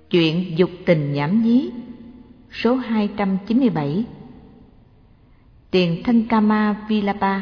Chuyện dục tình nhảm nhí, số 297. Tiền thân Kama Vilapa.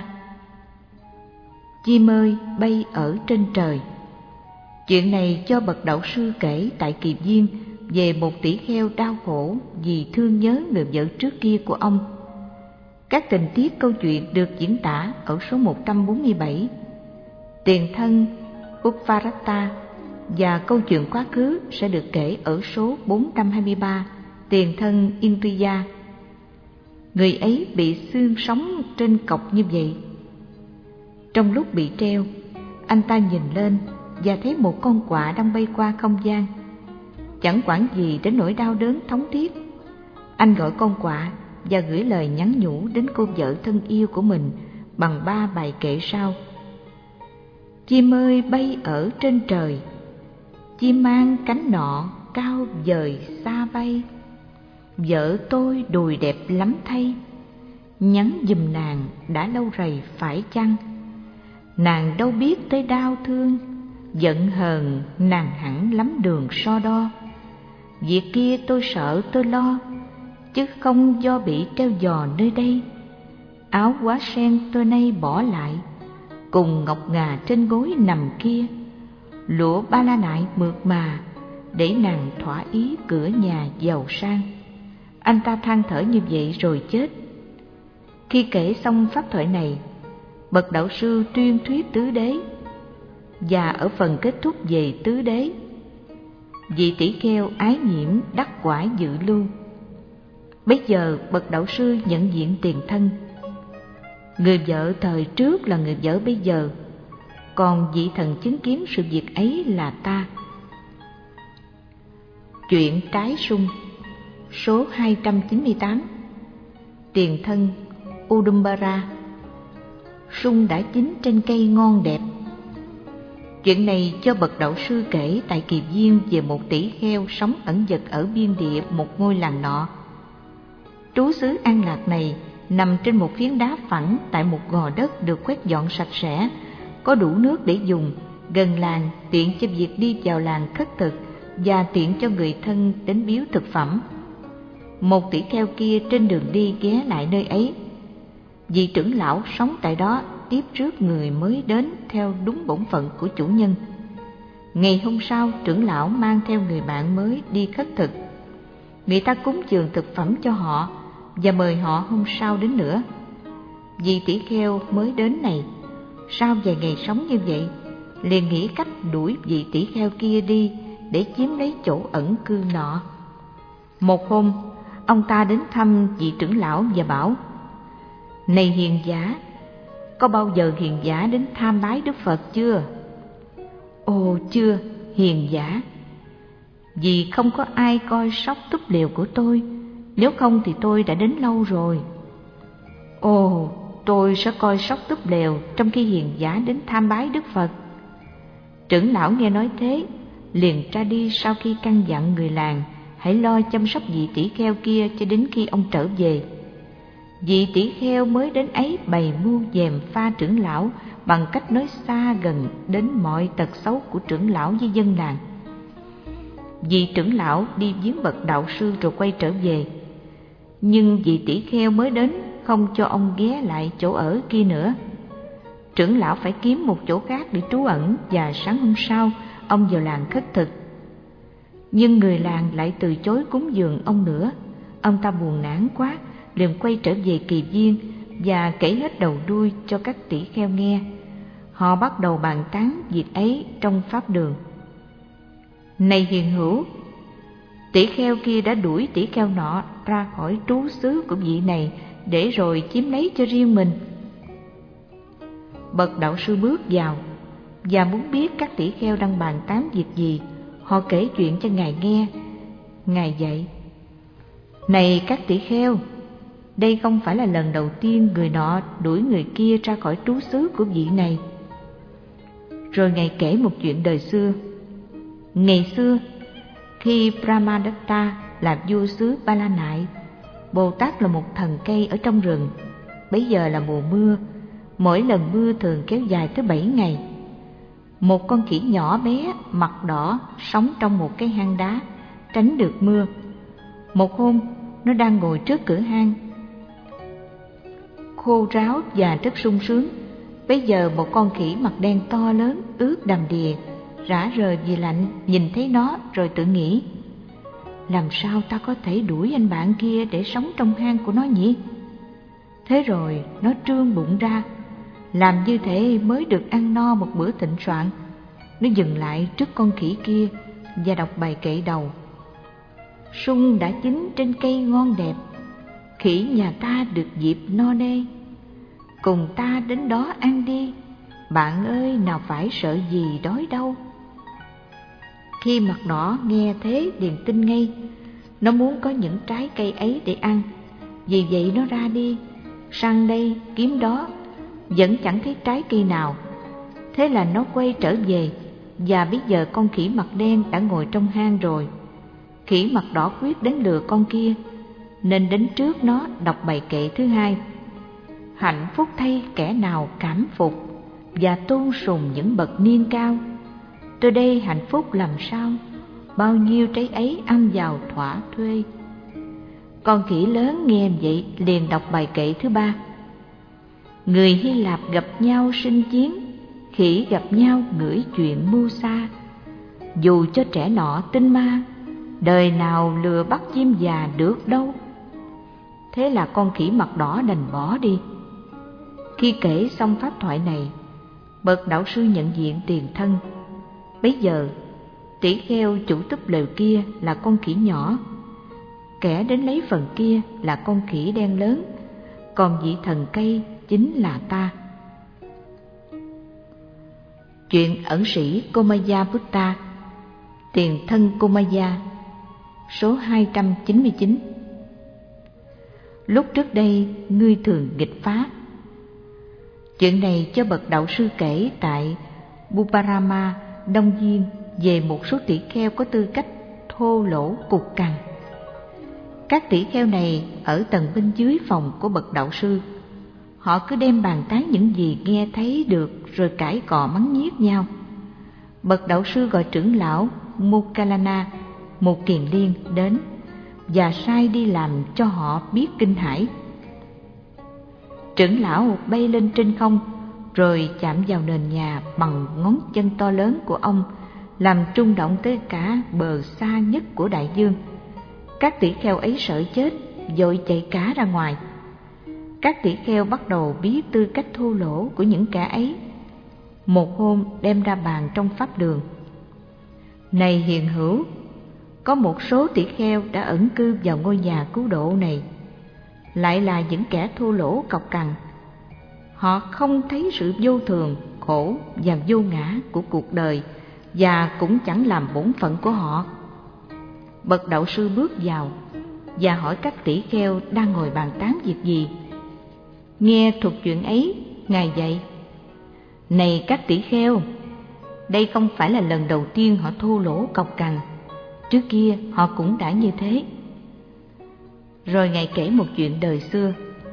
Chim ơi bay ở trên trời. Chuyện này cho bậc đạo sư kể tại Kỳ Viên về một tỷ kheo đau khổ vì thương nhớ người vợ trước kia của ông. Các tình tiết câu chuyện được diễn tả ở số 147. Tiền thân Upvarata và câu chuyện quá khứ sẽ được kể ở số 423, tiền thân Indriya. Người ấy bị xương sống trên cọc như vậy. Trong lúc bị treo, anh ta nhìn lên và thấy một con quạ đang bay qua không gian. Chẳng quản gì đến nỗi đau đớn thống thiết, anh gọi con quạ và gửi lời nhắn nhủ đến cô vợ thân yêu của mình bằng 3 bài kệ sau. Chim ơi bay ở trên trời, chim mang cánh nọ cao vời xa bay. Vợ tôi đùi đẹp lắm thay, nhắn giùm nàng đã lâu rày phải chăng. Nàng đâu biết tới đau thương, giận hờn nàng hẳn lắm đường so đo. Việc kia tôi sợ tôi lo, chứ không do bị treo giò nơi đây. Áo quá sen tôi nay bỏ lại, cùng ngọc ngà trên gối nằm kia. Lụa ba la nại mượt mà, để nàng thỏa ý cửa nhà giàu sang. Anh ta than thở như vậy rồi chết. Khi kể xong pháp thoại này, bậc đạo sư tuyên thuyết tứ đế. Và ở phần kết thúc về tứ đế, vị tỷ kheo ái nhiễm đắc quả dự lưu. Bây giờ bậc đạo sư nhận diện tiền thân. Người vợ thời trước là người vợ bây giờ, còn vị thần chứng kiến sự việc ấy là ta. Chuyện trái sung, số 298. Tiền thân Udumbara. Sung đã chín trên cây ngon đẹp. Chuyện này cho bậc đạo sư kể tại Kỳ Viên về một tỷ kheo sống ẩn dật ở biên địa một ngôi làng nọ. Trú xứ An Lạc này nằm trên một phiến đá phẳng tại một gò đất được quét dọn sạch sẽ, có đủ nước để dùng, gần làng, tiện cho việc đi vào làng khất thực và tiện cho người thân đến biếu thực phẩm. Một tỷ kheo kia trên đường đi ghé lại nơi ấy. Vị trưởng lão sống tại đó tiếp rước người mới đến theo đúng bổn phận của chủ nhân. Ngày hôm sau, trưởng lão mang theo người bạn mới đi khất thực. Người ta cúng dường thực phẩm cho họ và mời họ hôm sau đến nữa. Vị tỷ kheo mới đến này, sau vài ngày sống như vậy, liền nghĩ cách đuổi vị tỷ kheo kia đi để chiếm lấy chỗ ẩn cư nọ. Một hôm, ông ta đến thăm vị trưởng lão và bảo: Này hiền giả, có bao giờ hiền giả đến tham bái Đức Phật chưa? Ồ chưa, hiền giả. Vì không có ai coi sóc túp lều của tôi, nếu không thì tôi đã đến lâu rồi. Ồ, tôi sẽ coi sóc túp lều trong khi hiền giả đến tham bái Đức Phật. Trưởng lão nghe nói thế, liền ra đi sau khi căn dặn người làng hãy lo chăm sóc vị tỷ kheo kia cho đến khi ông trở về. Vị tỷ kheo mới đến ấy bày mưu dèm pha trưởng lão bằng cách nói xa gần đến mọi tật xấu của trưởng lão với dân làng. Vị trưởng lão đi viếng bậc đạo sư rồi quay trở về. Nhưng vị tỷ kheo mới đến không cho ông ghé lại chỗ ở kia nữa. Trưởng lão phải kiếm một chỗ khác để trú ẩn, và sáng hôm sau ông vào làng khất thực. Nhưng người làng lại từ chối cúng dường ông nữa. Ông ta buồn nản quá, liền quay trở về Kỳ Viên và kể hết đầu đuôi cho các tỷ kheo nghe. Họ bắt đầu bàn tán việc ấy trong pháp đường. Này hiền hữu, tỷ kheo kia đã đuổi tỷ kheo nọ ra khỏi trú xứ của vị này để rồi chiếm lấy cho riêng mình. Bậc đạo sư bước vào và muốn biết các tỷ kheo đang bàn tán việc gì. Họ kể chuyện cho Ngài nghe. Ngài dạy: Này các tỷ kheo, đây không phải là lần đầu tiên người nọ đuổi người kia ra khỏi trú xứ của vị này. Rồi Ngài kể một chuyện đời xưa. Ngày xưa, khi Brahmadatta là vua xứ Ba La Nại, Bồ Tát là một thần cây ở trong rừng. Bấy giờ là mùa mưa, mỗi lần mưa thường kéo dài tới 7 ngày. Một con khỉ nhỏ bé, mặt đỏ, sống trong một cái hang đá, tránh được mưa. Một hôm, nó đang ngồi trước cửa hang, khô ráo và rất sung sướng. Bấy giờ một con khỉ mặt đen to lớn, ướt đầm đìa, rã rời vì lạnh, nhìn thấy nó rồi tự nghĩ: làm sao ta có thể đuổi anh bạn kia để sống trong hang của nó nhỉ? Thế rồi nó trương bụng ra, làm như thế mới được ăn no một bữa thịnh soạn. Nó dừng lại trước con khỉ kia và đọc bài kệ đầu: sung đã chín trên cây ngon đẹp, khỉ nhà ta được dịp no nê, cùng ta đến đó ăn đi, bạn ơi nào phải sợ gì đói đâu. Khi mặt đỏ nghe thế liền tin ngay, nó muốn có những trái cây ấy để ăn. Vì vậy nó ra đi, săn đây kiếm đó, vẫn chẳng thấy trái cây nào. Thế là nó quay trở về, và bây giờ con khỉ mặt đen đã ngồi trong hang rồi. Khỉ mặt đỏ quyết đến lừa con kia, nên đến trước nó đọc bài kệ thứ hai: hạnh phúc thay kẻ nào cảm phục và tôn sùng những bậc niên cao. Tôi đây hạnh phúc làm sao, bao nhiêu trái ấy ăn vào thỏa thuê. Con khỉ lớn nghe vậy liền đọc bài kệ thứ ba: người Hy Lạp gặp nhau sinh chiến, khỉ gặp nhau ngửi chuyện mưu xa. Dù cho trẻ nọ tinh ma, đời nào lừa bắt chim già được đâu. Thế là con khỉ mặt đỏ đành bỏ đi. Khi kể xong pháp thoại này, bậc đạo sư nhận diện tiền thân. Bấy giờ tỷ kheo chủ túp lều kia là con khỉ nhỏ, kẻ đến lấy phần kia là con khỉ đen lớn, còn vị thần cây chính là ta. Chuyện ẩn sĩ Komaya Buddha, tiền thân Komaya, số 299. Lúc trước đây ngươi thường nghịch phá. Chuyện này cho bậc đạo sư kể tại Buparama, Đông Diên, về một số tỷ kheo có tư cách thô lỗ cục cằn. Các tỷ kheo này ở tầng bên dưới phòng của bậc đạo sư. Họ cứ đem bàn tán những gì nghe thấy được rồi cãi cọ mắng nhiếc nhau. Bậc đạo sư gọi trưởng lão Moggallana, một kiền liên đến và sai đi làm cho họ biết kinh hãi. Trưởng lão bay lên trên không rồi chạm vào nền nhà bằng ngón chân to lớn của ông, làm rung động tới cả bờ xa nhất của đại dương. Các tỷ kheo ấy sợ chết, vội chạy cả ra ngoài. Các tỷ kheo bắt đầu biết tư cách thô lỗ của những kẻ ấy. Một hôm đem ra bàn trong pháp đường: này hiền hữu, có một số tỷ kheo đã ẩn cư vào ngôi nhà cứu độ này, lại là những kẻ thô lỗ cọc cằn. Họ không thấy sự vô thường, khổ và vô ngã của cuộc đời, và cũng chẳng làm bổn phận của họ. Bậc đạo sư bước vào và hỏi các tỷ kheo đang ngồi bàn tán việc gì. Nghe thuật chuyện ấy, ngài dạy: này các tỷ kheo, đây không phải là lần đầu tiên họ thô lỗ cọc cằn, trước kia họ cũng đã như thế. Rồi ngài kể một chuyện đời xưa.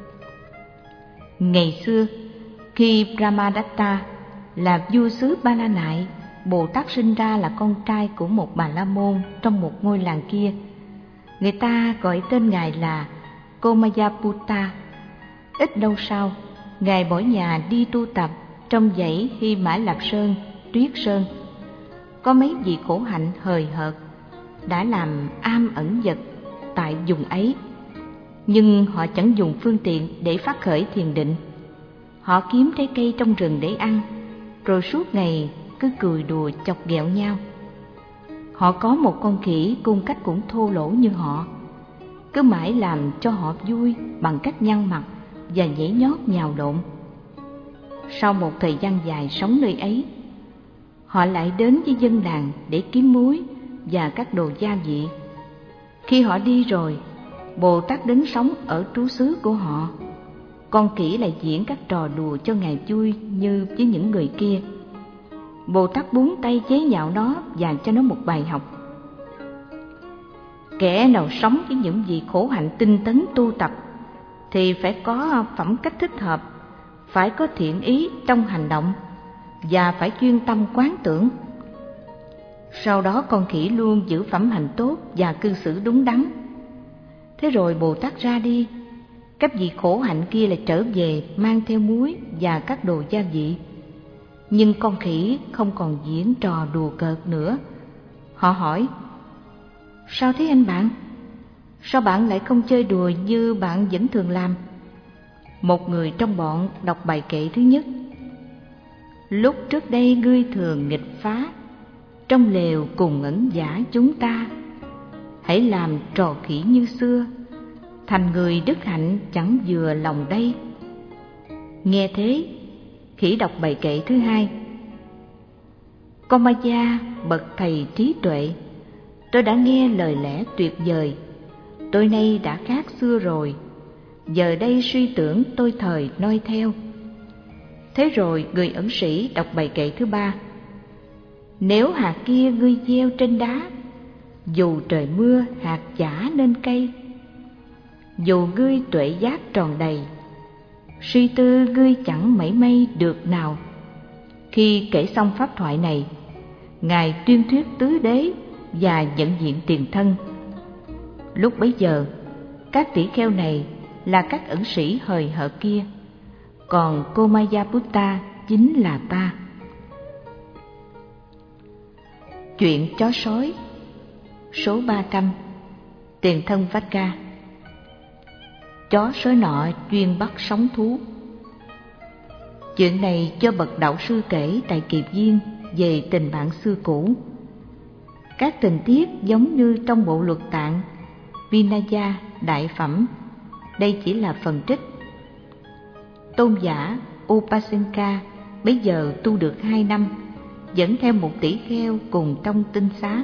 Ngày xưa, khi Brahmadatta là vua xứ Ba La Nại, Bồ Tát sinh ra là con trai của một bà la môn trong một ngôi làng kia. Người ta gọi tên ngài là Komayaputta. Ít lâu sau, ngài bỏ nhà đi tu tập trong dãy Hy Mã Lạp Sơn, Tuyết Sơn. Có mấy vị khổ hạnh hời hợt đã làm am ẩn dật tại vùng ấy, nhưng họ chẳng dùng phương tiện để phát khởi thiền định. Họ kiếm trái cây trong rừng để ăn, rồi suốt ngày cứ cười đùa chọc ghẹo nhau. Họ có một con khỉ cung cách cũng thô lỗ như họ, cứ mãi làm cho họ vui bằng cách nhăn mặt và nhảy nhót nhào lộn. Sau một thời gian dài sống nơi ấy, họ lại đến với dân làng để kiếm muối và các đồ gia vị. Khi họ đi rồi, Bồ Tát đến sống ở trú xứ của họ. Con khỉ lại diễn các trò đùa cho ngài vui như với những người kia. Bồ Tát búng tay chế nhạo nó và cho nó một bài học. Kẻ nào sống với những gì khổ hạnh tinh tấn tu tập thì phải có phẩm cách thích hợp, phải có thiện ý trong hành động và phải chuyên tâm quán tưởng. Sau đó con khỉ luôn giữ phẩm hạnh tốt và cư xử đúng đắn. Thế rồi Bồ Tát ra đi, các vị khổ hạnh kia lại trở về mang theo muối và các đồ gia vị. Nhưng con khỉ không còn diễn trò đùa cợt nữa. Họ hỏi: sao thế anh bạn? Sao bạn lại không chơi đùa như bạn vẫn thường làm? Một người trong bọn đọc bài kệ thứ nhất: lúc trước đây ngươi thường nghịch phá, trong lều cùng ẩn giả chúng ta. Hãy làm trò khỉ như xưa, thành người đức hạnh chẳng vừa lòng đây. Nghe thế, khỉ đọc bài kệ thứ hai: con ma gia bậc thầy trí tuệ, tôi đã nghe lời lẽ tuyệt vời. Tôi nay đã khác xưa rồi, giờ đây suy tưởng tôi thời noi theo. Thế rồi người ẩn sĩ đọc bài kệ thứ ba: nếu hạt kia ngươi gieo trên đá, dù trời mưa hạt chả nên cây. Dù ngươi tuệ giác tròn đầy, suy tư ngươi chẳng mảy may được nào. Khi kể xong pháp thoại này, Ngài tuyên thuyết tứ đế và nhận diện tiền thân. Lúc bấy giờ, các tỷ kheo này là các ẩn sĩ hời hợt kia, còn cô Mayaputta chính là ta. Chuyện chó sói. Số 300. Tiền thân Vajra. Chó sói nọ chuyên bắt sóng thú. Chuyện này do bậc đạo sư kể tại Kiệp Viên về tình bạn xưa cũ. Các tình tiết giống như trong bộ luật tạng Vinaya Đại Phẩm, đây chỉ là phần trích. Tôn giả Upasenka bấy giờ tu được 2 năm, dẫn theo một tỷ kheo cùng trong tinh xá.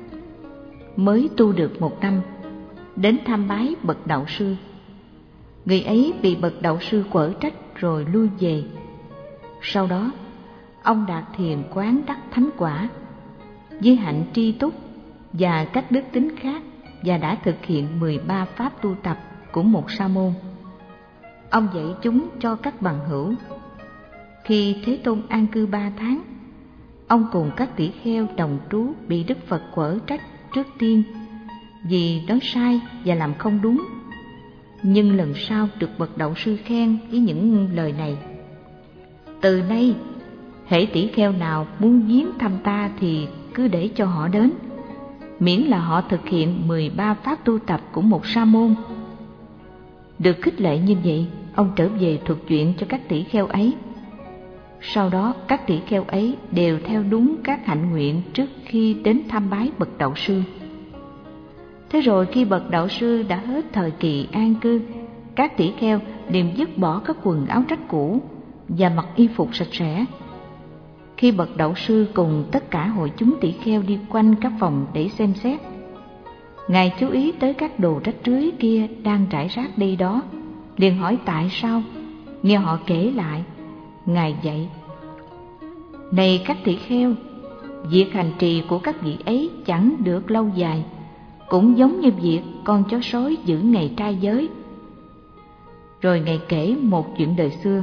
Mới tu được 1 năm, đến tham bái bậc đạo sư. Người ấy bị bậc đạo sư quở trách rồi lui về. Sau đó, ông đạt thiền quán đắc thánh quả, với hạnh tri túc và các đức tính khác, và đã thực hiện 13 pháp tu tập của một sa môn. Ông dạy chúng cho các bằng hữu. Khi Thế Tôn an cư 3 tháng, ông cùng các tỷ kheo đồng trú bị Đức Phật quở trách trước tiên vì nói sai và làm không đúng. Nhưng lần sau được bậc đạo sư khen với những lời này: từ nay, hễ tỷ kheo nào muốn viếng thăm ta thì cứ để cho họ đến, miễn là họ thực hiện 13 pháp tu tập của một sa môn. Được khích lệ như vậy, ông trở về thuật chuyện cho các tỷ kheo ấy. Sau đó các tỷ kheo ấy đều theo đúng các hạnh nguyện trước khi đến tham bái bậc đạo sư. Thế rồi khi bậc đạo sư đã hết thời kỳ an cư, các tỷ kheo liền dứt bỏ các quần áo rách cũ và mặc y phục sạch sẽ. Khi bậc đạo sư cùng tất cả hội chúng tỷ kheo đi quanh các phòng để xem xét, Ngài chú ý tới các đồ rách rưới kia đang rải rác đây đó, liền hỏi tại sao. Nghe họ kể lại, Ngài dạy: này các tỷ kheo, việc hành trì của các vị ấy chẳng được lâu dài, cũng giống như việc con chó sói giữ ngày trai giới. Rồi Ngài kể một chuyện đời xưa.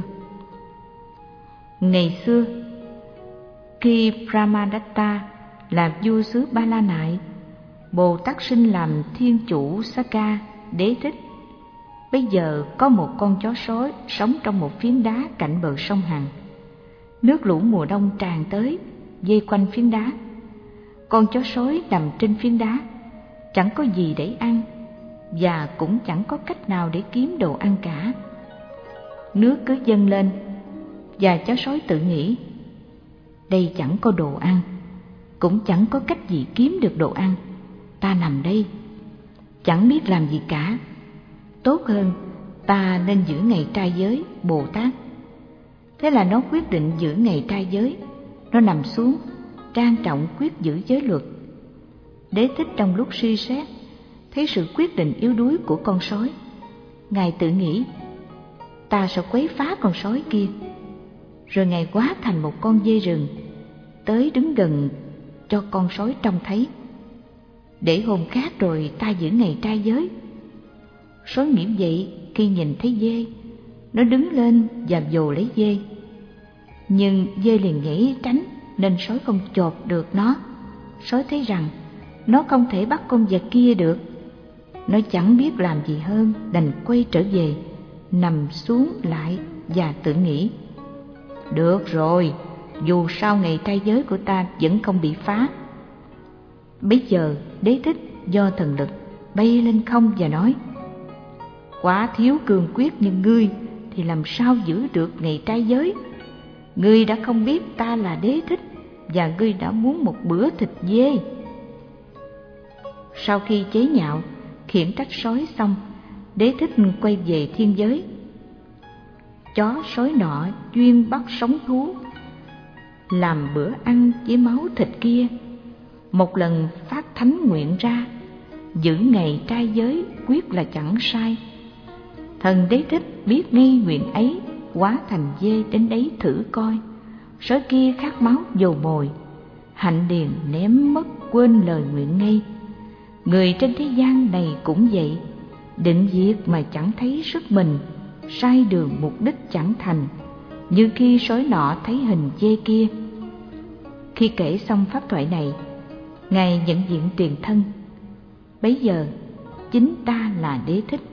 Ngày xưa, khi Brahmadatta là vua xứ Ba La Nại, Bồ Tát sinh làm thiên chủ Sakka Đế Thích. Bây giờ có một con chó sói sống trong một phiến đá cạnh bờ sông Hằng. Nước lũ mùa đông tràn tới, vây quanh phiến đá. Con chó sói nằm trên phiến đá, chẳng có gì để ăn, và cũng chẳng có cách nào để kiếm đồ ăn cả. Nước cứ dâng lên, và chó sói tự nghĩ: đây chẳng có đồ ăn, cũng chẳng có cách gì kiếm được đồ ăn. Ta nằm đây, chẳng biết làm gì cả. Tốt hơn, ta nên giữ ngày trai giới Bồ Tát. Thế là nó quyết định giữ ngày trai giới. Nó nằm xuống, trang trọng quyết giữ giới luật. Đế Thích trong lúc suy xét, thấy sự quyết định yếu đuối của con sói. Ngài tự nghĩ: ta sẽ quấy phá con sói kia. Rồi Ngài hóa thành một con dê rừng, tới đứng gần cho con sói trông thấy. Để hôm khác rồi ta giữ ngày trai giới. Sói nghĩ vậy, khi nhìn thấy dê, nó đứng lên và vồ lấy dê. Nhưng dê liền nhảy tránh nên sói không chộp được nó. Sói thấy rằng nó không thể bắt con vật kia được. Nó chẳng biết làm gì hơn đành quay trở về, nằm xuống lại và tự nghĩ: được rồi, dù sao ngày trai giới của ta vẫn không bị phá. Bấy giờ Đế Thích do thần lực bay lên không và nói: quá thiếu cường quyết như ngươi thì làm sao giữ được ngày trai giới? Ngươi đã không biết ta là Đế Thích và ngươi đã muốn một bữa thịt dê. Sau khi chế nhạo, khiển trách sói xong, Đế Thích quay về thiên giới. Chó sói nọ chuyên bắt sống thú, làm bữa ăn với máu thịt kia. Một lần phát thánh nguyện ra, giữ ngày trai giới quyết là chẳng sai. Thần Đế Thích biết ngay nguyện ấy, hóa thành dê đến đấy thử coi. Sói kia khát máu dầu mồi, hạnh liền ném mất quên lời nguyện ngay. Người trên thế gian này cũng vậy, định việc mà chẳng thấy sức mình, sai đường mục đích chẳng thành, như khi sói nọ thấy hình dê kia. Khi kể xong pháp thoại này, Ngài nhận diện tiền thân. Bấy giờ chính ta là Đế Thích.